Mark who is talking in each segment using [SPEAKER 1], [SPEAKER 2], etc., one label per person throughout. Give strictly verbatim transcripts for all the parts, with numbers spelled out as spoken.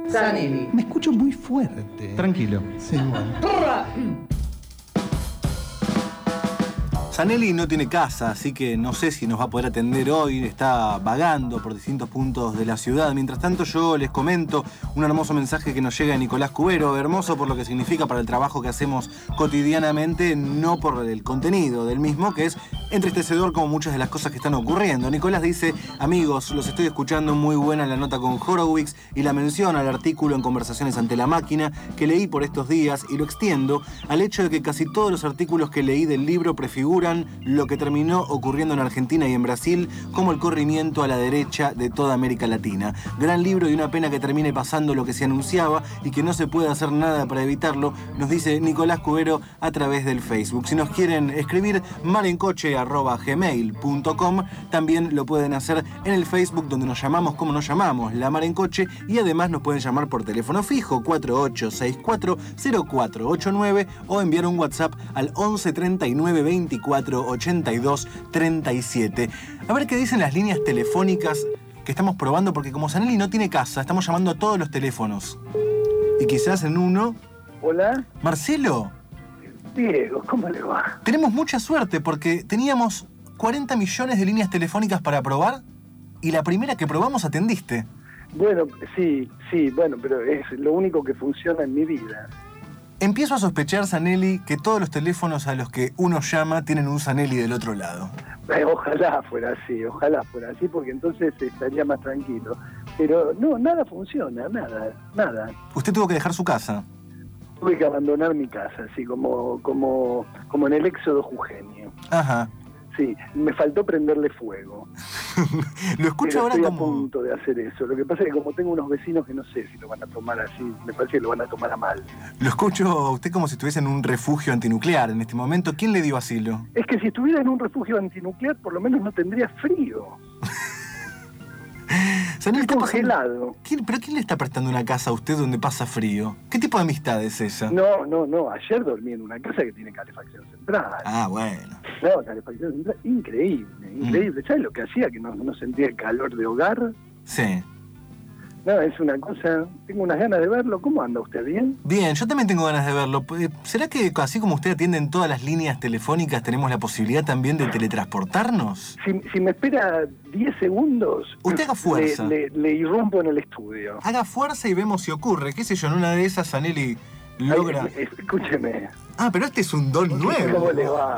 [SPEAKER 1] Zanelli.
[SPEAKER 2] Me escucho muy fuerte.
[SPEAKER 3] Tranquilo.
[SPEAKER 2] Sí, bueno.
[SPEAKER 3] Zanelli no tiene casa, así que no sé si nos va a poder atender hoy. Está vagando por distintos puntos de la ciudad. Mientras tanto, yo les comento un hermoso mensaje que nos llega de Nicolás Cubero. Hermoso por lo que significa para el trabajo que hacemos cotidianamente, no por el contenido del mismo, que es entristecedor como muchas de las cosas que están ocurriendo. Nicolás dice: amigos, los estoy escuchando, muy buena la nota con Horowitz y la mención al artículo en Conversaciones ante la máquina que leí por estos días, y lo extiendo al hecho de que casi todos los artículos que leí del libro prefiguran lo que terminó ocurriendo en Argentina y en Brasil, como el corrimiento a la derecha de toda América Latina. Gran libro y una pena que termine pasando lo que se anunciaba y que no se puede hacer nada para evitarlo, nos dice Nicolás Cubero a través del Facebook. Si nos quieren escribir, marencoche arroba gmail punto com, también lo pueden hacer en el Facebook, donde nos llamamos como nos llamamos, La Mar en Coche, y además nos pueden llamar por teléfono fijo cuatro ocho seis cuatro cero cuatro ocho nueve o enviar un WhatsApp al once treinta y nueve veinticuatro ochenta y dos treinta y siete. A ver qué dicen las líneas telefónicas que estamos probando, porque como Zanelli no tiene casa, estamos llamando a todos los teléfonos. Y quizás en uno...
[SPEAKER 4] Hola.
[SPEAKER 3] Marcelo.
[SPEAKER 4] Diego, ¿cómo le va?
[SPEAKER 3] Tenemos mucha suerte porque teníamos cuarenta millones de líneas telefónicas para probar y la primera que probamos atendiste.
[SPEAKER 4] Bueno, sí, sí, bueno, pero es lo único que funciona en mi vida.
[SPEAKER 3] Empiezo a sospechar, Zanelli, que todos los teléfonos a los que uno llama tienen un Zanelli del otro lado.
[SPEAKER 4] Eh, ojalá fuera así, ojalá fuera así, porque entonces estaría más tranquilo. Pero no, nada funciona, nada, nada.
[SPEAKER 3] Usted tuvo que dejar su casa.
[SPEAKER 4] Tuve que abandonar mi casa, así como, como, como en el éxodo jujeño.
[SPEAKER 3] Ajá.
[SPEAKER 4] Sí, me faltó prenderle fuego.
[SPEAKER 3] Lo escucho
[SPEAKER 4] Pero
[SPEAKER 3] ahora
[SPEAKER 4] estoy
[SPEAKER 3] como...
[SPEAKER 4] a punto de hacer eso. Lo que pasa es que como tengo unos vecinos que no sé si lo van a tomar así, me parece que lo van a tomar a mal.
[SPEAKER 3] Lo escucho a usted como si estuviese en un refugio antinuclear en este momento. ¿Quién le dio asilo?
[SPEAKER 4] Es que si estuviera en un refugio antinuclear, por lo menos no tendría frío.
[SPEAKER 3] Zanelli, está
[SPEAKER 4] congelado.
[SPEAKER 3] ¿Quién, ¿Pero quién le está prestando una casa a usted donde pasa frío? ¿Qué tipo de amistad es esa?
[SPEAKER 4] No, no, no. Ayer dormí en una casa que tiene calefacción central.
[SPEAKER 3] Ah, bueno.
[SPEAKER 4] No, calefacción central. Increíble, increíble. Mm. ¿Sabes lo que hacía? Que no, no sentía el calor de hogar.
[SPEAKER 3] Sí.
[SPEAKER 4] No, es una cosa... Tengo unas ganas de verlo. ¿Cómo anda usted? ¿Bien?
[SPEAKER 3] Bien, yo también tengo ganas de verlo. ¿Será que así como usted atiende en todas las líneas telefónicas, tenemos la posibilidad también de teletransportarnos?
[SPEAKER 4] Si, si me espera diez segundos...
[SPEAKER 3] Usted haga fuerza.
[SPEAKER 4] Le, le, le irrumpo en el estudio.
[SPEAKER 3] Haga fuerza y vemos si ocurre. ¿Qué sé yo? En una de esas, Zanelli logra...
[SPEAKER 4] Ay, escúcheme.
[SPEAKER 3] Ah, pero este es un don nuevo.
[SPEAKER 4] ¿Cómo le va?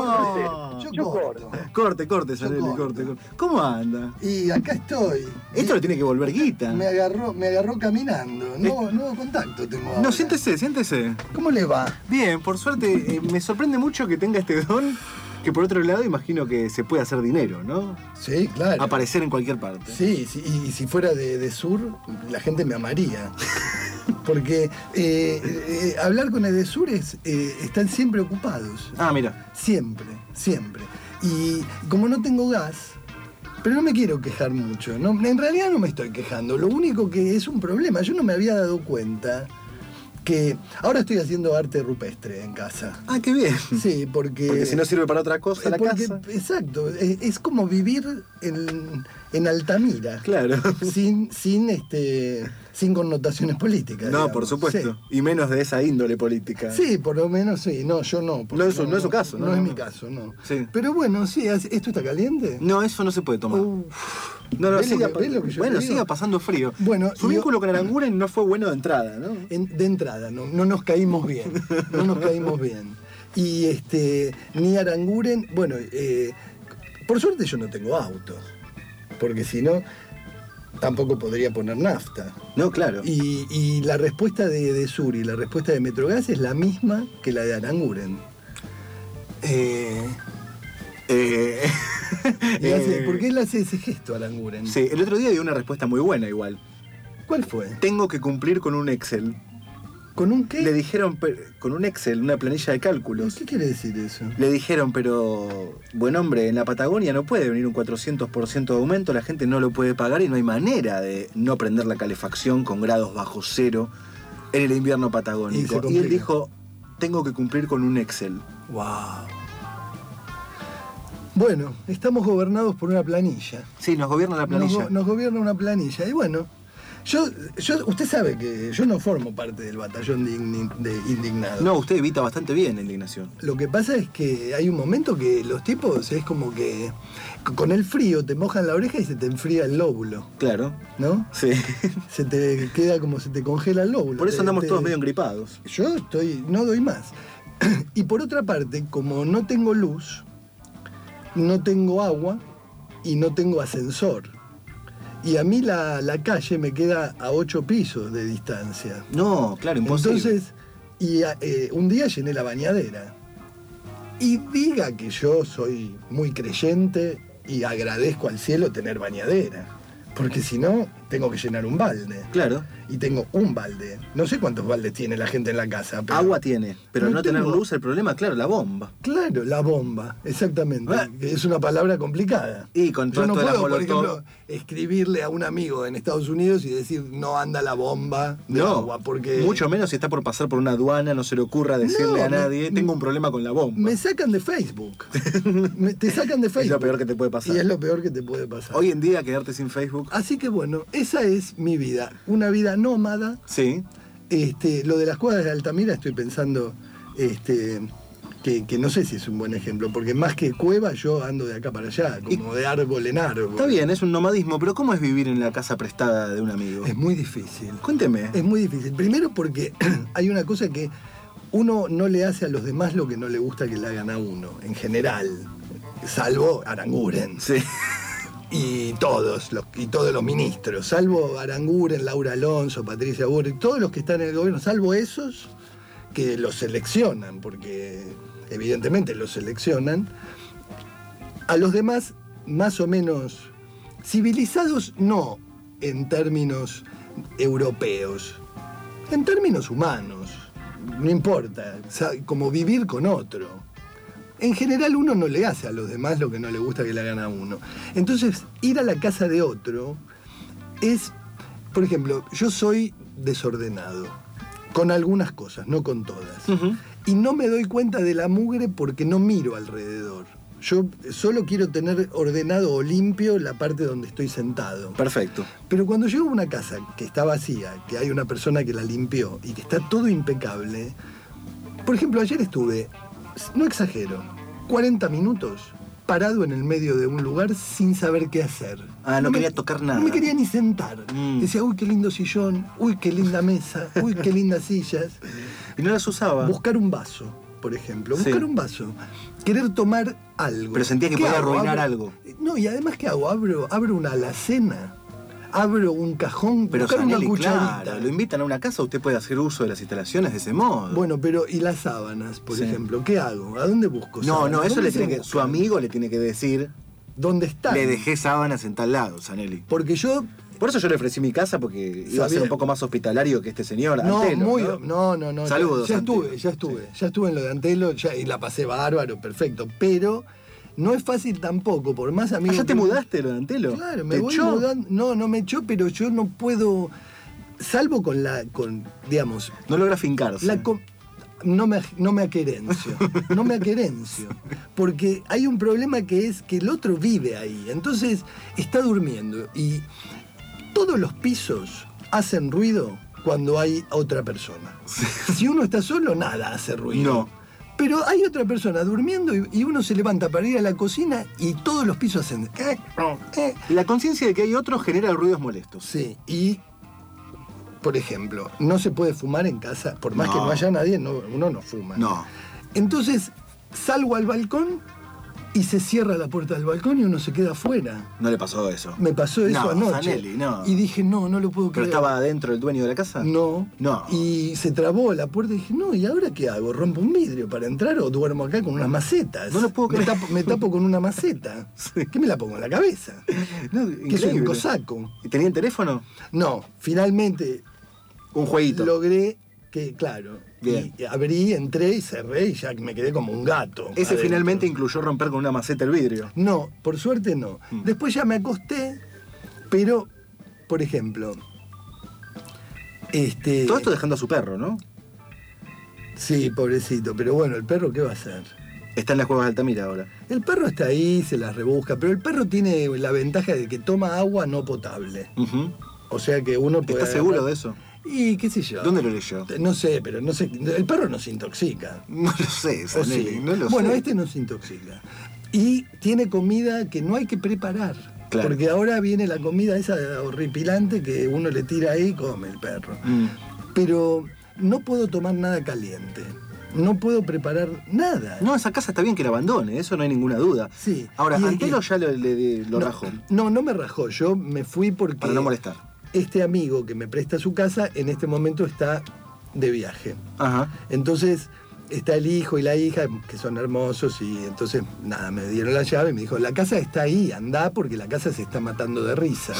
[SPEAKER 2] Oh, yo,
[SPEAKER 4] yo
[SPEAKER 2] corto.
[SPEAKER 3] Corte, corte, Zanelli, corte, corte. ¿Cómo anda?
[SPEAKER 2] Y acá estoy.
[SPEAKER 3] Esto lo tiene que volver guita.
[SPEAKER 2] Me agarró, me agarró caminando. Nuevo, nuevo contacto tengo ahora.
[SPEAKER 3] No, siéntese, siéntese.
[SPEAKER 2] ¿Cómo le va?
[SPEAKER 3] Bien, por suerte, eh, me sorprende mucho que tenga este don, que por otro lado imagino que se puede hacer dinero, ¿no?
[SPEAKER 2] Sí, claro.
[SPEAKER 3] Aparecer en cualquier parte.
[SPEAKER 2] Sí, sí, y si fuera de, de Sur, la gente me amaría. Porque eh, eh, hablar con Edesur es, eh, están siempre ocupados.
[SPEAKER 3] Ah, mira.
[SPEAKER 2] Siempre, siempre. Y como no tengo gas, pero no me quiero quejar mucho, ¿no? En realidad no me estoy quejando, lo único que es un problema, yo no me había dado cuenta que ahora estoy haciendo arte rupestre en casa.
[SPEAKER 3] Ah, qué bien.
[SPEAKER 2] Sí, porque...
[SPEAKER 3] Porque si no sirve para otra cosa la
[SPEAKER 2] porque,
[SPEAKER 3] casa.
[SPEAKER 2] Exacto, es, es como vivir en, en Altamira.
[SPEAKER 3] Claro.
[SPEAKER 2] Sin, sin, este, sin connotaciones políticas.
[SPEAKER 3] No,
[SPEAKER 2] digamos.
[SPEAKER 3] por supuesto.
[SPEAKER 2] Sí.
[SPEAKER 3] Y menos de esa índole política.
[SPEAKER 2] Sí, por lo menos sí. No, yo no.
[SPEAKER 3] No es, no es su caso, ¿no?
[SPEAKER 2] No,
[SPEAKER 3] no
[SPEAKER 2] es
[SPEAKER 3] no.
[SPEAKER 2] mi caso, no.
[SPEAKER 3] Sí.
[SPEAKER 2] Pero bueno, sí, ¿esto está caliente?
[SPEAKER 3] No, eso no se puede tomar.
[SPEAKER 2] Uh,
[SPEAKER 3] no, no,
[SPEAKER 2] ¿ves
[SPEAKER 3] siga,
[SPEAKER 2] lo que- ves lo que yo
[SPEAKER 3] bueno,
[SPEAKER 2] te digo?
[SPEAKER 3] siga pasando frío.
[SPEAKER 2] Bueno,
[SPEAKER 3] su
[SPEAKER 2] y-
[SPEAKER 3] vínculo con Aranguren no fue bueno de entrada, ¿no?
[SPEAKER 2] En- de entrada, no, no nos caímos bien. No nos caímos bien. Y este, ni Aranguren, bueno, eh, por suerte yo no tengo auto. Porque si no, tampoco podría poner nafta.
[SPEAKER 3] No, claro.
[SPEAKER 2] Y, y la respuesta de, de Sur y la respuesta de Metrogas es la misma que la de Aranguren.
[SPEAKER 3] Eh... Eh...
[SPEAKER 2] Y hace-
[SPEAKER 3] eh,
[SPEAKER 2] ¿Por qué él hace ese gesto, Aranguren?
[SPEAKER 3] Sí, el otro día dio una respuesta muy buena igual.
[SPEAKER 2] ¿Cuál fue?
[SPEAKER 3] Tengo que cumplir con un Excel.
[SPEAKER 2] ¿Con un qué?
[SPEAKER 3] Le dijeron, pe- con un Excel, una planilla de cálculos.
[SPEAKER 2] ¿Qué quiere decir eso?
[SPEAKER 3] Le dijeron, pero, buen hombre, en la Patagonia no puede venir un cuatrocientos por ciento de aumento, la gente no lo puede pagar y no hay manera de no prender la calefacción con grados bajo cero en el invierno
[SPEAKER 2] Y se
[SPEAKER 3] patagónico. Y,
[SPEAKER 2] complica.
[SPEAKER 3] él dijo, tengo que cumplir con un Excel.
[SPEAKER 2] Wow. Bueno, estamos gobernados por una planilla.
[SPEAKER 3] Sí, nos gobierna la planilla.
[SPEAKER 2] Nos, go- nos gobierna una planilla. Y bueno, Yo, yo, usted sabe que yo no formo parte del batallón de, igni- de indignados.
[SPEAKER 3] No, usted evita bastante bien la indignación.
[SPEAKER 2] Lo que pasa es que hay un momento que los tipos es como que con el frío te mojan la oreja y se te enfría el lóbulo,
[SPEAKER 3] Claro.
[SPEAKER 2] ¿no?
[SPEAKER 3] Sí.
[SPEAKER 2] Se te queda como se te congela el lóbulo.
[SPEAKER 3] Por eso
[SPEAKER 2] Te-
[SPEAKER 3] andamos
[SPEAKER 2] te-
[SPEAKER 3] todos medio engripados.
[SPEAKER 2] Yo estoy, no doy más. Y por otra parte, como no tengo luz, no tengo agua y no tengo ascensor. Y a mí la, la calle me queda a ocho pisos de distancia.
[SPEAKER 3] No, claro, imposible.
[SPEAKER 2] Entonces, y eh, un día llené la bañadera. Y diga que yo soy muy creyente y agradezco al cielo tener bañadera. Porque si no, tengo que llenar un balde.
[SPEAKER 3] Claro.
[SPEAKER 2] Y tengo un balde. No sé cuántos baldes tiene la gente en la casa. Pero
[SPEAKER 3] Agua tiene, pero
[SPEAKER 2] No
[SPEAKER 3] no, tener
[SPEAKER 2] tengo-
[SPEAKER 3] luz, el problema, claro, la bomba.
[SPEAKER 2] Claro, la bomba, exactamente.
[SPEAKER 3] Ah.
[SPEAKER 2] Que es una palabra complicada.
[SPEAKER 3] Y con todo
[SPEAKER 2] Yo no
[SPEAKER 3] esto de la
[SPEAKER 2] puedo, por
[SPEAKER 3] Molotov-
[SPEAKER 2] ejemplo, escribirle a un amigo en Estados Unidos y decir no anda la bomba de
[SPEAKER 3] No,
[SPEAKER 2] agua, porque
[SPEAKER 3] mucho menos si está por pasar por una aduana, no se le ocurra decirle
[SPEAKER 2] No,
[SPEAKER 3] a
[SPEAKER 2] me-
[SPEAKER 3] nadie, tengo un problema con la bomba.
[SPEAKER 2] me sacan de Facebook. Me- te sacan de Facebook.
[SPEAKER 3] Es lo peor que te puede pasar.
[SPEAKER 2] Y es lo peor que te puede pasar.
[SPEAKER 3] Hoy en día quedarte sin Facebook,
[SPEAKER 2] Así que bueno, esa es mi vida. Una vida nómada.
[SPEAKER 3] sí.
[SPEAKER 2] Este, lo de las cuadras de Altamira estoy pensando este, que, que no sé si es un buen ejemplo, porque más que cueva yo ando de acá para allá, como de árbol en árbol.
[SPEAKER 3] Está bien, es un nomadismo, pero ¿cómo es vivir en la casa prestada de un amigo?
[SPEAKER 2] Es muy difícil.
[SPEAKER 3] Cuénteme.
[SPEAKER 2] Es muy difícil. Primero porque hay una cosa que uno no le hace a los demás lo que no le gusta que le hagan a uno, en general. Salvo Aranguren.
[SPEAKER 3] Sí.
[SPEAKER 2] Y todos, los, y todos los ministros, salvo Aranguren, Laura Alonso, Patricia Burri, todos los que están en el gobierno, salvo esos que los seleccionan, porque evidentemente los seleccionan, a los demás más o menos civilizados, no en términos europeos, en términos humanos, no importa, sa- como vivir con otro. En general uno no le hace a los demás lo que no le gusta que le hagan a uno. Entonces, ir a la casa de otro es, por ejemplo, yo soy desordenado, con algunas cosas, no con todas.
[SPEAKER 3] Ujú.
[SPEAKER 2] Y no me doy cuenta de la mugre porque no miro alrededor. Yo solo quiero tener ordenado o limpio la parte donde estoy sentado.
[SPEAKER 3] Perfecto.
[SPEAKER 2] Pero cuando llego a una casa que está vacía, que hay una persona que la limpió y que está todo impecable, por ejemplo, ayer estuve, no exagero, cuarenta minutos parado en el medio de un lugar sin saber qué hacer.
[SPEAKER 3] Ah, no
[SPEAKER 2] me-
[SPEAKER 3] quería tocar nada.
[SPEAKER 2] No me quería ni sentar.
[SPEAKER 3] Mm.
[SPEAKER 2] Decía, uy, qué lindo sillón, uy, qué linda mesa, uy, qué lindas sillas.
[SPEAKER 3] Y no las usaba.
[SPEAKER 2] Buscar un vaso, por ejemplo,
[SPEAKER 3] Sí.
[SPEAKER 2] buscar un vaso. Querer tomar algo.
[SPEAKER 3] Pero sentía que
[SPEAKER 2] ¿Qué
[SPEAKER 3] podía
[SPEAKER 2] hago?
[SPEAKER 3] arruinar
[SPEAKER 2] Abro-
[SPEAKER 3] algo.
[SPEAKER 2] No, y además, ¿qué hago? Abro, abro una alacena, abro un cajón,
[SPEAKER 3] Pero
[SPEAKER 2] buscar una
[SPEAKER 3] Zanelli,
[SPEAKER 2] cucharita.
[SPEAKER 3] claro, lo invitan a una casa, usted puede hacer uso de las instalaciones de ese modo.
[SPEAKER 2] Bueno, pero ¿y las sábanas, por
[SPEAKER 3] Sí.
[SPEAKER 2] ejemplo? ¿Qué hago? ¿A dónde busco
[SPEAKER 3] no,
[SPEAKER 2] sábanas?
[SPEAKER 3] no, eso
[SPEAKER 2] ¿Dónde
[SPEAKER 3] le tiene
[SPEAKER 2] se
[SPEAKER 3] que, su
[SPEAKER 2] buscan?
[SPEAKER 3] amigo le tiene que decir,
[SPEAKER 2] ¿Dónde están?
[SPEAKER 3] le dejé sábanas en tal lado, Zanelli.
[SPEAKER 2] Porque yo...
[SPEAKER 3] Por eso yo le ofrecí mi casa, porque iba a ser
[SPEAKER 2] Sabía-
[SPEAKER 3] un poco más hospitalario que este señor,
[SPEAKER 2] No,
[SPEAKER 3] Antelo,
[SPEAKER 2] muy,
[SPEAKER 3] ¿no?
[SPEAKER 2] no, no, no. ya-
[SPEAKER 3] Saludos,
[SPEAKER 2] Ya,
[SPEAKER 3] Antelo.
[SPEAKER 2] estuve, ya estuve. Ya estuve en lo de Antelo ya, y la pasé bárbaro, perfecto. Pero no es fácil tampoco, por más
[SPEAKER 3] Ah,
[SPEAKER 2] amigos...
[SPEAKER 3] ¿ya te
[SPEAKER 2] que-
[SPEAKER 3] mudaste, lo de Antelo?
[SPEAKER 2] Claro, me
[SPEAKER 3] ¿Te
[SPEAKER 2] voy
[SPEAKER 3] echó?
[SPEAKER 2] mudando. No, no me echó, pero yo no puedo... Salvo con la... con, digamos...
[SPEAKER 3] No logra fincarse.
[SPEAKER 2] La co- no me, no me aquerencio, no me aquerencio, porque hay un problema que es que el otro vive ahí, entonces está durmiendo y todos los pisos hacen ruido cuando hay otra persona. Si uno está solo, nada hace ruido.
[SPEAKER 3] No.
[SPEAKER 2] Pero hay otra persona durmiendo y, y uno se levanta para ir a la cocina y todos los pisos hacen... eh, eh.
[SPEAKER 3] La conciencia de que hay otros genera ruidos molestos.
[SPEAKER 2] Sí, y... Por ejemplo, no se puede fumar en casa, por más
[SPEAKER 3] No.
[SPEAKER 2] que no haya nadie, no, uno no fuma.
[SPEAKER 3] No.
[SPEAKER 2] Entonces salgo al balcón y se cierra la puerta del balcón y uno se queda afuera.
[SPEAKER 3] No le pasó eso.
[SPEAKER 2] Me pasó eso
[SPEAKER 3] No,
[SPEAKER 2] anoche.
[SPEAKER 3] Zanelli, no.
[SPEAKER 2] Y dije, no, no lo puedo
[SPEAKER 3] ¿Pero
[SPEAKER 2] creer.
[SPEAKER 3] estaba adentro el dueño de la casa?
[SPEAKER 2] No.
[SPEAKER 3] No.
[SPEAKER 2] Y se trabó la puerta y dije, no, ¿y ahora qué hago? ¿Rompo un vidrio para entrar o duermo acá con unas macetas?
[SPEAKER 3] No lo puedo
[SPEAKER 2] me
[SPEAKER 3] creer.
[SPEAKER 2] tapo, me tapo con una maceta.
[SPEAKER 3] Sí.
[SPEAKER 2] ¿Qué me la pongo en la cabeza?
[SPEAKER 3] No,
[SPEAKER 2] Que soy un
[SPEAKER 3] increíble.
[SPEAKER 2] cosaco.
[SPEAKER 3] ¿Y tenían teléfono?
[SPEAKER 2] No, finalmente
[SPEAKER 3] Un jueguito.
[SPEAKER 2] logré que, claro,
[SPEAKER 3] Bien.
[SPEAKER 2] y abrí, entré y cerré y ya me quedé como un gato.
[SPEAKER 3] Ese
[SPEAKER 2] adentro.
[SPEAKER 3] finalmente incluyó romper con una maceta el vidrio.
[SPEAKER 2] No, por suerte no.
[SPEAKER 3] Mm.
[SPEAKER 2] Después ya me acosté, pero, por ejemplo, este...
[SPEAKER 3] Todo esto dejando a su perro, ¿no?
[SPEAKER 2] Sí, pobrecito, pero bueno, ¿el perro qué va a hacer?
[SPEAKER 3] Está en las cuevas de Altamira ahora.
[SPEAKER 2] El perro está ahí, se las rebusca, pero el perro tiene la ventaja de que toma agua no potable.
[SPEAKER 3] Ujú.
[SPEAKER 2] O sea que uno puede...
[SPEAKER 3] ¿Estás seguro de eso?
[SPEAKER 2] Y qué sé yo.
[SPEAKER 3] ¿Dónde lo leyó?
[SPEAKER 2] No sé, pero no sé. El perro no se intoxica.
[SPEAKER 3] No lo sé,
[SPEAKER 2] ¿O
[SPEAKER 3] Zanelli,
[SPEAKER 2] sí?
[SPEAKER 3] no lo
[SPEAKER 2] Bueno,
[SPEAKER 3] sé.
[SPEAKER 2] este no se intoxica. Y tiene comida que no hay que preparar.
[SPEAKER 3] Claro.
[SPEAKER 2] Porque ahora viene la comida esa horripilante que uno le tira ahí y come el perro.
[SPEAKER 3] Mm.
[SPEAKER 2] Pero no puedo tomar nada caliente. No puedo preparar nada.
[SPEAKER 3] No, esa casa está bien que la abandone, eso no hay ninguna duda.
[SPEAKER 2] Sí.
[SPEAKER 3] Ahora,
[SPEAKER 2] Y-
[SPEAKER 3] Antelo
[SPEAKER 2] y-
[SPEAKER 3] ya lo, le- lo
[SPEAKER 2] no,
[SPEAKER 3] rajó,
[SPEAKER 2] No, no me rajó. Yo me fui porque
[SPEAKER 3] para no molestar.
[SPEAKER 2] este amigo que me presta su casa en este momento está de viaje.
[SPEAKER 3] Ajá.
[SPEAKER 2] Entonces está el hijo y la hija, que son hermosos, y entonces, nada, me dieron la llave y me dijo, la casa está ahí, andá porque la casa se está matando de risa.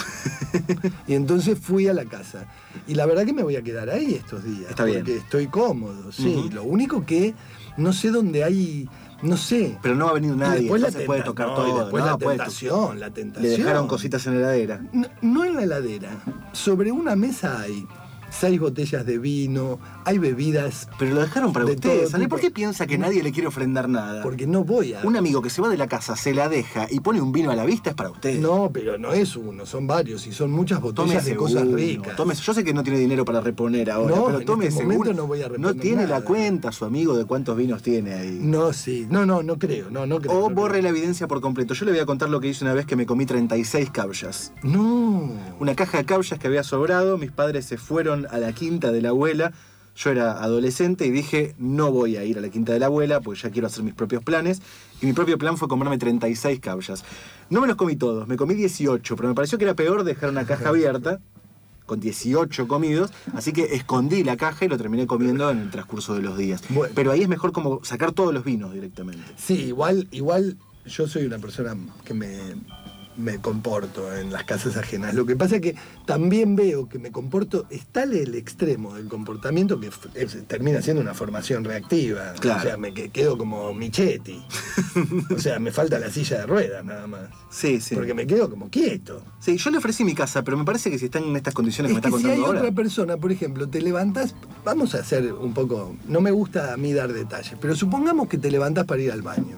[SPEAKER 2] Y entonces fui a la casa. Y la verdad que me voy a quedar ahí estos días.
[SPEAKER 3] Está bien.
[SPEAKER 2] Porque estoy cómodo, sí.
[SPEAKER 3] Ujú.
[SPEAKER 2] Lo único que no sé dónde hay, no sé.
[SPEAKER 3] Pero no va a venir
[SPEAKER 2] Y
[SPEAKER 3] nadie,
[SPEAKER 2] después
[SPEAKER 3] no
[SPEAKER 2] la
[SPEAKER 3] se puede
[SPEAKER 2] tenta-
[SPEAKER 3] tocar
[SPEAKER 2] no,
[SPEAKER 3] todo.
[SPEAKER 2] y después
[SPEAKER 3] no,
[SPEAKER 2] la
[SPEAKER 3] puede-
[SPEAKER 2] tentación, la tentación.
[SPEAKER 3] Le dejaron cositas en la heladera.
[SPEAKER 2] No, no en la heladera. Sobre una mesa hay seis botellas de vino, hay bebidas,
[SPEAKER 3] Pero lo dejaron para
[SPEAKER 2] De
[SPEAKER 3] ustedes.
[SPEAKER 2] todo
[SPEAKER 3] Zanelli,
[SPEAKER 2] tipo.
[SPEAKER 3] ¿por qué piensa que nadie le quiere ofrendar nada?
[SPEAKER 2] porque no voy a...
[SPEAKER 3] Un amigo que se va de la casa, se la deja y pone un vino a la vista es para ustedes.
[SPEAKER 2] No, pero no es uno, son varios y son muchas botellas
[SPEAKER 3] Tómese
[SPEAKER 2] de cosas
[SPEAKER 3] uno,
[SPEAKER 2] ricas.
[SPEAKER 3] tómese- yo sé que no tiene dinero para reponer ahora,
[SPEAKER 2] No,
[SPEAKER 3] pero
[SPEAKER 2] en
[SPEAKER 3] tómese
[SPEAKER 2] este momento
[SPEAKER 3] uno.
[SPEAKER 2] no voy a
[SPEAKER 3] No
[SPEAKER 2] reponer
[SPEAKER 3] tiene la
[SPEAKER 2] nada.
[SPEAKER 3] cuenta su amigo de cuántos vinos tiene ahí.
[SPEAKER 2] No, sí, no, no, no creo, no, no creo.
[SPEAKER 3] O
[SPEAKER 2] no
[SPEAKER 3] borre
[SPEAKER 2] creo.
[SPEAKER 3] la evidencia por completo. Yo le voy a contar lo que hice una vez que me comí treinta y seis caullas.
[SPEAKER 2] No.
[SPEAKER 3] Una caja de caullas que había sobrado, mis padres se fueron a la quinta de la abuela, yo era adolescente y dije, no voy a ir a la quinta de la abuela porque ya quiero hacer mis propios planes. Y mi propio plan fue comerme treinta y seis caullas. No me los comí todos, me comí dieciocho, pero me pareció que era peor dejar una caja abierta con dieciocho comidos, así que escondí la caja y lo terminé comiendo en el transcurso de los días.
[SPEAKER 2] Bueno.
[SPEAKER 3] Pero ahí es mejor como sacar todos los vinos directamente.
[SPEAKER 2] Sí, igual, igual yo soy una persona que me, me comporto en las casas ajenas. Lo que pasa es que también veo que me comporto, está el extremo del comportamiento que f- es- termina siendo una formación reactiva.
[SPEAKER 3] Claro.
[SPEAKER 2] O sea, me que- quedo como Michetti. O sea, me falta la silla de ruedas nada más.
[SPEAKER 3] Sí, sí.
[SPEAKER 2] Porque me quedo como quieto.
[SPEAKER 3] Sí, yo le ofrecí mi casa, pero me parece que si están en estas condiciones que
[SPEAKER 2] Es
[SPEAKER 3] me está
[SPEAKER 2] que si hay
[SPEAKER 3] contando ahora...
[SPEAKER 2] otra persona, por ejemplo, te levantás, vamos a hacer un poco, no me gusta a mí dar detalles, pero supongamos que te levantás para ir al baño.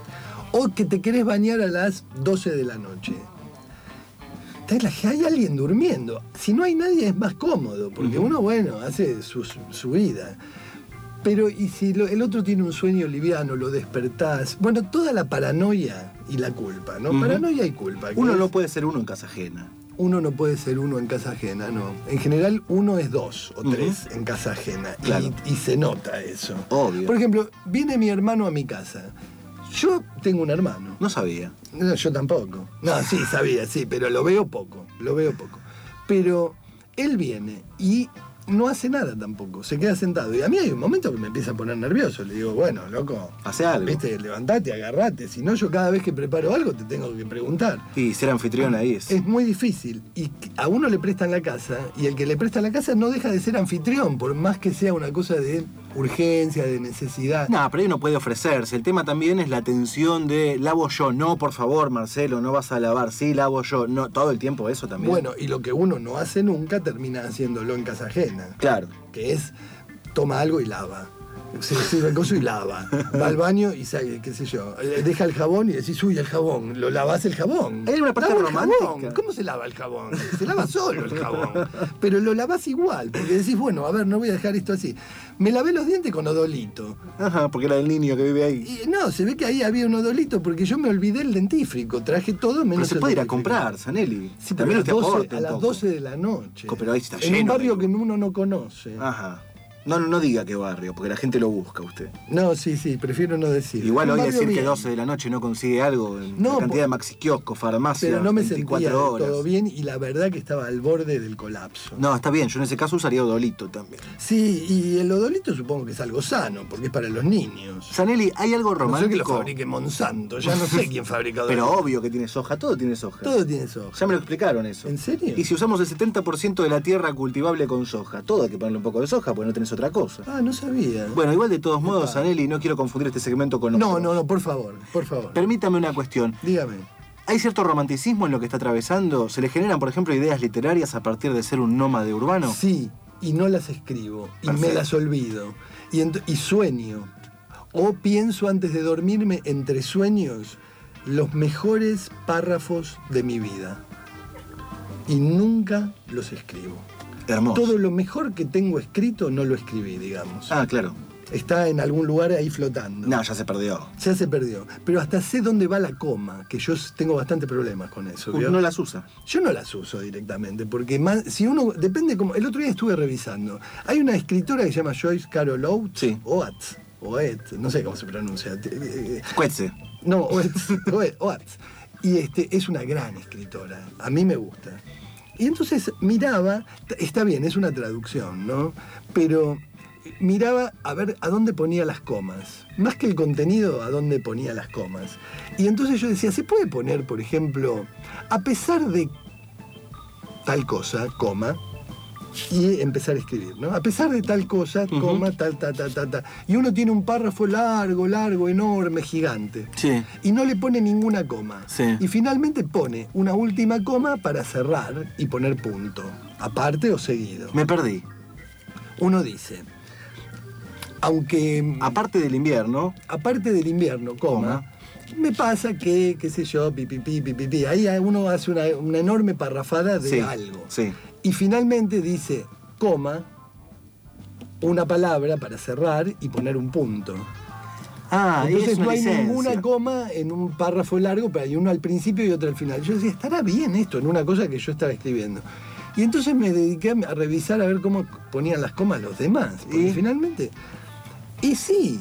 [SPEAKER 2] O que te querés bañar a las doce de la noche. Está la- Hay alguien durmiendo. Si no hay nadie es más cómodo, porque
[SPEAKER 3] Ujú.
[SPEAKER 2] uno, bueno, hace su, su vida. Pero, y si lo- el otro tiene un sueño liviano, lo despertás. Bueno, toda la paranoia y la culpa, ¿no?
[SPEAKER 3] Ujú.
[SPEAKER 2] Paranoia y culpa. que
[SPEAKER 3] Uno
[SPEAKER 2] es-
[SPEAKER 3] no puede ser uno en casa ajena.
[SPEAKER 2] Uno no puede ser uno en casa ajena, no. En general, uno es dos o
[SPEAKER 3] Ujú.
[SPEAKER 2] tres en casa ajena. Y-
[SPEAKER 3] Claro.
[SPEAKER 2] Y, se nota eso.
[SPEAKER 3] Obvio.
[SPEAKER 2] Por ejemplo, viene mi hermano a mi casa. Yo tengo un hermano.
[SPEAKER 3] No sabía.
[SPEAKER 2] No, yo tampoco. No, sí, sabía, sí, pero lo veo poco. Lo veo poco. Pero él viene y no hace nada tampoco. Se queda sentado. Y a mí hay un momento que me empieza a poner nervioso. Le digo, bueno, loco.
[SPEAKER 3] Hace algo.
[SPEAKER 2] Viste, levantate, agarrate. Si no, yo cada vez que preparo algo te tengo que preguntar.
[SPEAKER 3] Y ser anfitrión ahí es.
[SPEAKER 2] Es muy difícil. Y a uno le prestan la casa, y el que le presta la casa no deja de ser anfitrión, por más que sea una cosa de urgencia, de necesidad.
[SPEAKER 3] No, pero ahí uno puede ofrecerse. El tema también es la tensión de lavo yo. No, por favor, Marcelo, no vas a lavar. Sí, lavo yo. No, todo el tiempo eso también.
[SPEAKER 2] Bueno, y lo que uno no hace nunca termina haciéndolo en casa ajena,
[SPEAKER 3] Claro.
[SPEAKER 2] que es toma algo y lava. Se sirve el coso y lava. Va al baño y sabe, qué sé yo, eh, deja el jabón y decís, uy, el jabón. Lo lavás el jabón.
[SPEAKER 3] Hay una parte
[SPEAKER 2] Lava el
[SPEAKER 3] romántica.
[SPEAKER 2] jabón. ¿Cómo se lava el jabón? Se lava solo el jabón. Pero lo lavás igual, porque decís, bueno, a ver, no voy a dejar esto así. Me lavé los dientes con odolito.
[SPEAKER 3] Ajá, porque era el niño que vive ahí.
[SPEAKER 2] Y no, se ve que ahí había un odolito porque yo me olvidé el dentífrico. Traje todo menos
[SPEAKER 3] Pero se
[SPEAKER 2] el
[SPEAKER 3] puede ir a
[SPEAKER 2] dentífrico.
[SPEAKER 3] comprar, Zanelli.
[SPEAKER 2] Sí, pero
[SPEAKER 3] También
[SPEAKER 2] a,
[SPEAKER 3] usted
[SPEAKER 2] las doce,
[SPEAKER 3] aporte
[SPEAKER 2] a
[SPEAKER 3] un
[SPEAKER 2] las
[SPEAKER 3] poco.
[SPEAKER 2] doce de la noche.
[SPEAKER 3] Pero ahí está
[SPEAKER 2] en
[SPEAKER 3] lleno
[SPEAKER 2] un
[SPEAKER 3] de-
[SPEAKER 2] barrio que uno no conoce.
[SPEAKER 3] Ajá. No, no, no diga qué barrio, porque la gente lo busca usted.
[SPEAKER 2] No, sí, sí, prefiero no decir.
[SPEAKER 3] Igual
[SPEAKER 2] Un
[SPEAKER 3] hoy
[SPEAKER 2] barrio
[SPEAKER 3] decir que
[SPEAKER 2] bien,
[SPEAKER 3] doce de la noche no consigue algo, en
[SPEAKER 2] No,
[SPEAKER 3] la cantidad
[SPEAKER 2] por-
[SPEAKER 3] de maxi kioscos, farmacia,
[SPEAKER 2] Pero no me sentía
[SPEAKER 3] veinticuatro horas.
[SPEAKER 2] todo bien y la verdad que estaba al borde del colapso.
[SPEAKER 3] No, está bien, yo en ese caso usaría odolito también.
[SPEAKER 2] Sí, y el odolito supongo que es algo sano, porque es para los niños.
[SPEAKER 3] Zanelli, ¿hay algo
[SPEAKER 2] No sé
[SPEAKER 3] romántico?
[SPEAKER 2] que lo fabrique Monsanto, ya no sé quién fabrica odolito.
[SPEAKER 3] Pero obvio que tiene soja, todo tiene soja.
[SPEAKER 2] Todo tiene soja.
[SPEAKER 3] Ya me lo explicaron eso.
[SPEAKER 2] ¿En serio?
[SPEAKER 3] Y si usamos el setenta por ciento de la tierra cultivable con soja, todo hay que ponerle un poco de soja porque no tenés otra cosa.
[SPEAKER 2] Ah, no sabía.
[SPEAKER 3] Bueno, igual de todos modos,
[SPEAKER 2] Epa.
[SPEAKER 3] Zanelli, no quiero confundir este segmento con
[SPEAKER 2] no,
[SPEAKER 3] otros.
[SPEAKER 2] no, no, por favor, por favor.
[SPEAKER 3] Permítame una cuestión.
[SPEAKER 2] Dígame.
[SPEAKER 3] ¿Hay cierto romanticismo en lo que está atravesando? ¿Se le generan, por ejemplo, ideas literarias a partir de ser un nómade urbano?
[SPEAKER 2] Sí, y no las escribo, y me
[SPEAKER 3] Perfecto.
[SPEAKER 2] las olvido, y, ent- y sueño, o pienso antes de dormirme entre sueños los mejores párrafos de mi vida. y nunca los escribo.
[SPEAKER 3] Hermoso.
[SPEAKER 2] Todo lo mejor que tengo escrito no lo escribí, digamos.
[SPEAKER 3] Ah, claro.
[SPEAKER 2] Está en algún lugar ahí flotando.
[SPEAKER 3] No, ya se perdió.
[SPEAKER 2] Ya se perdió. Pero hasta sé dónde va la coma, que yo tengo bastantes problemas con eso. ¿vio?
[SPEAKER 3] No las usa.
[SPEAKER 2] Yo no las uso directamente, porque más, si uno, depende como, el otro día estuve revisando, hay una escritora que se llama Joyce Carol Oates,
[SPEAKER 3] Sí.
[SPEAKER 2] Oates, Oates, no sé cómo se pronuncia.
[SPEAKER 3] Cuetse.
[SPEAKER 2] No, Oates, Oates. Y este, es una gran escritora, a mí me gusta. Y entonces miraba, está bien, es una traducción, ¿no? Pero miraba a ver a dónde ponía las comas. Más que el contenido, a dónde ponía las comas. Y entonces yo decía, ¿se puede poner, por ejemplo, a pesar de tal cosa, coma, y empezar a escribir, ¿no? A pesar de tal cosa,
[SPEAKER 3] Uh-huh.
[SPEAKER 2] coma, tal, tal, tal, tal, tal. Y uno tiene un párrafo largo, largo, enorme, gigante.
[SPEAKER 3] Sí.
[SPEAKER 2] Y no le pone ninguna coma.
[SPEAKER 3] Sí.
[SPEAKER 2] Y finalmente pone una última coma para cerrar y poner punto. Aparte o seguido.
[SPEAKER 3] Me perdí.
[SPEAKER 2] Uno dice, aunque...
[SPEAKER 3] Aparte del invierno.
[SPEAKER 2] aparte del invierno, coma, me pasa que, qué sé yo, pipipi, pipipi. Ahí uno hace una, una enorme parrafada de
[SPEAKER 3] Sí.
[SPEAKER 2] algo.
[SPEAKER 3] Sí.
[SPEAKER 2] Y finalmente dice, coma, una palabra para cerrar y poner un punto.
[SPEAKER 3] Ah,
[SPEAKER 2] Entonces
[SPEAKER 3] es una
[SPEAKER 2] no hay
[SPEAKER 3] licencia.
[SPEAKER 2] ninguna coma en un párrafo largo, pero hay uno al principio y otro al final. Yo decía, estará bien esto en una cosa que yo estaba escribiendo. Y entonces me dediqué a revisar a ver cómo ponían las comas los demás. Porque
[SPEAKER 3] ¿Y?
[SPEAKER 2] finalmente... Y sí,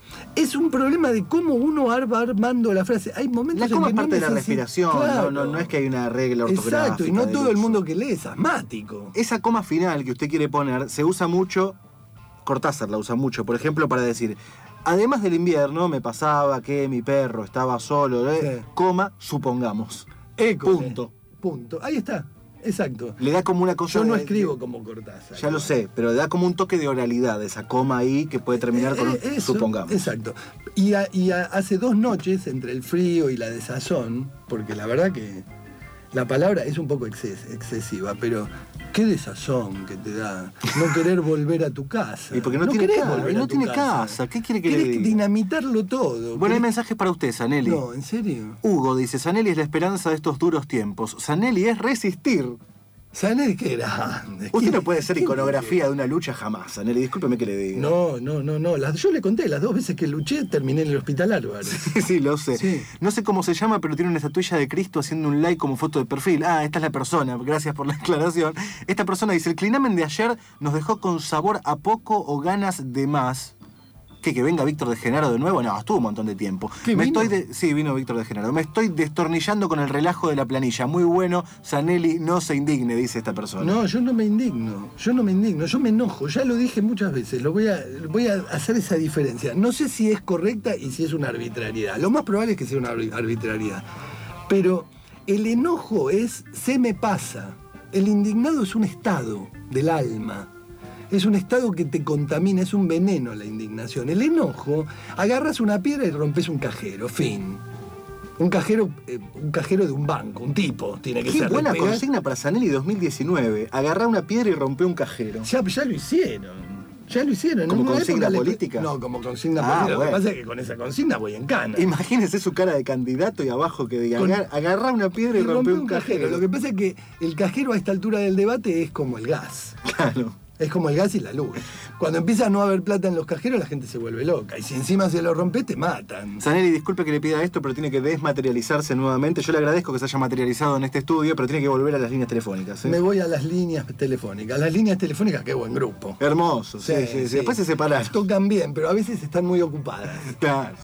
[SPEAKER 2] es un problema de cómo uno va armando la frase. Hay momentos
[SPEAKER 3] La
[SPEAKER 2] en
[SPEAKER 3] coma
[SPEAKER 2] que
[SPEAKER 3] es
[SPEAKER 2] no
[SPEAKER 3] parte de la
[SPEAKER 2] necesi-
[SPEAKER 3] respiración,
[SPEAKER 2] Claro.
[SPEAKER 3] no, no, no es que hay una regla ortográfica.
[SPEAKER 2] Exacto, y no
[SPEAKER 3] del
[SPEAKER 2] todo el
[SPEAKER 3] uso.
[SPEAKER 2] mundo que lee es asmático.
[SPEAKER 3] Esa coma final que usted quiere poner se usa mucho, Cortázar la usa mucho, por ejemplo, para decir, además del invierno me pasaba que mi perro estaba solo, ¿eh?
[SPEAKER 2] Sí.
[SPEAKER 3] coma, supongamos.
[SPEAKER 2] École.
[SPEAKER 3] Punto.
[SPEAKER 2] Punto. Ahí está, exacto.
[SPEAKER 3] Le da como una cosa...
[SPEAKER 2] Yo no
[SPEAKER 3] de-
[SPEAKER 2] escribo como Cortázar.
[SPEAKER 3] Ya lo sé, pero le da como un toque de oralidad esa coma ahí que puede terminar con un
[SPEAKER 2] Eh, eso,
[SPEAKER 3] supongamos.
[SPEAKER 2] Exacto. Y, a- y a- hace dos noches, entre el frío y la desazón, porque la verdad que la palabra es un poco exces- excesiva, pero qué desazón que te da no querer volver a tu casa.
[SPEAKER 3] Y porque no tiene
[SPEAKER 2] querés
[SPEAKER 3] casa,
[SPEAKER 2] volver
[SPEAKER 3] no
[SPEAKER 2] a tu
[SPEAKER 3] tiene casa. ¿Qué quiere que le
[SPEAKER 2] Querés
[SPEAKER 3] diga?
[SPEAKER 2] dinamitarlo todo.
[SPEAKER 3] Bueno, hay
[SPEAKER 2] Querés-
[SPEAKER 3] mensajes para usted, Zanelli.
[SPEAKER 2] No, ¿en serio?
[SPEAKER 3] Hugo dice, Zanelli es la esperanza de estos duros tiempos. Zanelli es resistir.
[SPEAKER 2] Zanelli, qué grande.
[SPEAKER 3] Usted
[SPEAKER 2] ¿Quién-
[SPEAKER 3] no puede ser
[SPEAKER 2] quién
[SPEAKER 3] iconografía de una lucha jamás, Zanelli. Discúlpeme que le diga.
[SPEAKER 2] No, no, no, no. Las, yo le conté, las dos veces que luché terminé en el hospital Álvarez.
[SPEAKER 3] Sí, sí, lo sé.
[SPEAKER 2] Sí.
[SPEAKER 3] No sé cómo se llama, pero tiene una estatuilla de Cristo haciendo un like como foto de perfil. Ah, esta es la persona. Gracias por la aclaración. Esta persona dice, el clinamen de ayer nos dejó con sabor a poco o ganas de más. ¿Qué, que venga Víctor de Genaro de nuevo? No, estuvo un montón de tiempo.
[SPEAKER 2] ¿Qué,
[SPEAKER 3] Me
[SPEAKER 2] vino?
[SPEAKER 3] estoy de- Sí, vino Víctor de Genaro. Me estoy destornillando con el relajo de la planilla. Muy bueno, Zanelli, no se indigne, dice esta persona.
[SPEAKER 2] No, yo no me indigno, yo no me indigno, yo me enojo, ya lo dije muchas veces, lo voy a, voy a hacer esa diferencia. No sé si es correcta y si es una arbitrariedad. Lo más probable es que sea una arbi- arbitrariedad. Pero el enojo es, se me pasa. El indignado es un estado del alma. Es un estado que te contamina, es un veneno la indignación. El enojo, agarras una piedra y rompes un cajero, fin. Un cajero, eh, un cajero de un banco, un tipo, tiene que
[SPEAKER 3] Qué
[SPEAKER 2] ser. le
[SPEAKER 3] buena
[SPEAKER 2] pegás-
[SPEAKER 3] consigna para Zanelli dos mil diecinueve. Agarrar una piedra y romper un cajero.
[SPEAKER 2] Ya, ya lo hicieron. Ya lo hicieron.
[SPEAKER 3] ¿Como
[SPEAKER 2] En una
[SPEAKER 3] consigna
[SPEAKER 2] época le-
[SPEAKER 3] política?
[SPEAKER 2] No, como consigna
[SPEAKER 3] Ah,
[SPEAKER 2] política. Lo
[SPEAKER 3] bueno.
[SPEAKER 2] que pasa es que con esa consigna voy en cana.
[SPEAKER 3] Imagínese su cara de candidato y abajo que diga,
[SPEAKER 2] Con-
[SPEAKER 3] agar- agarrá una piedra y,
[SPEAKER 2] Y
[SPEAKER 3] rompe
[SPEAKER 2] rompe
[SPEAKER 3] un cajero.
[SPEAKER 2] Lo que pasa es que el cajero a esta altura del debate es como el gas.
[SPEAKER 3] Claro.
[SPEAKER 2] Es como el gas y la luz. Cuando empieza a no haber plata en los cajeros, la gente se vuelve loca. Y si encima se lo rompe, te matan.
[SPEAKER 3] Zanelli, disculpe que le pida esto, pero tiene que desmaterializarse nuevamente. Yo le agradezco que se haya materializado en este estudio, pero tiene que volver a las líneas telefónicas. ¿eh?
[SPEAKER 2] Me voy a las líneas telefónicas. Las líneas telefónicas, qué buen grupo.
[SPEAKER 3] Hermoso, sí, sí, sí. Después se separaron.
[SPEAKER 2] Tocan bien, pero a veces están muy ocupadas.
[SPEAKER 3] Claro.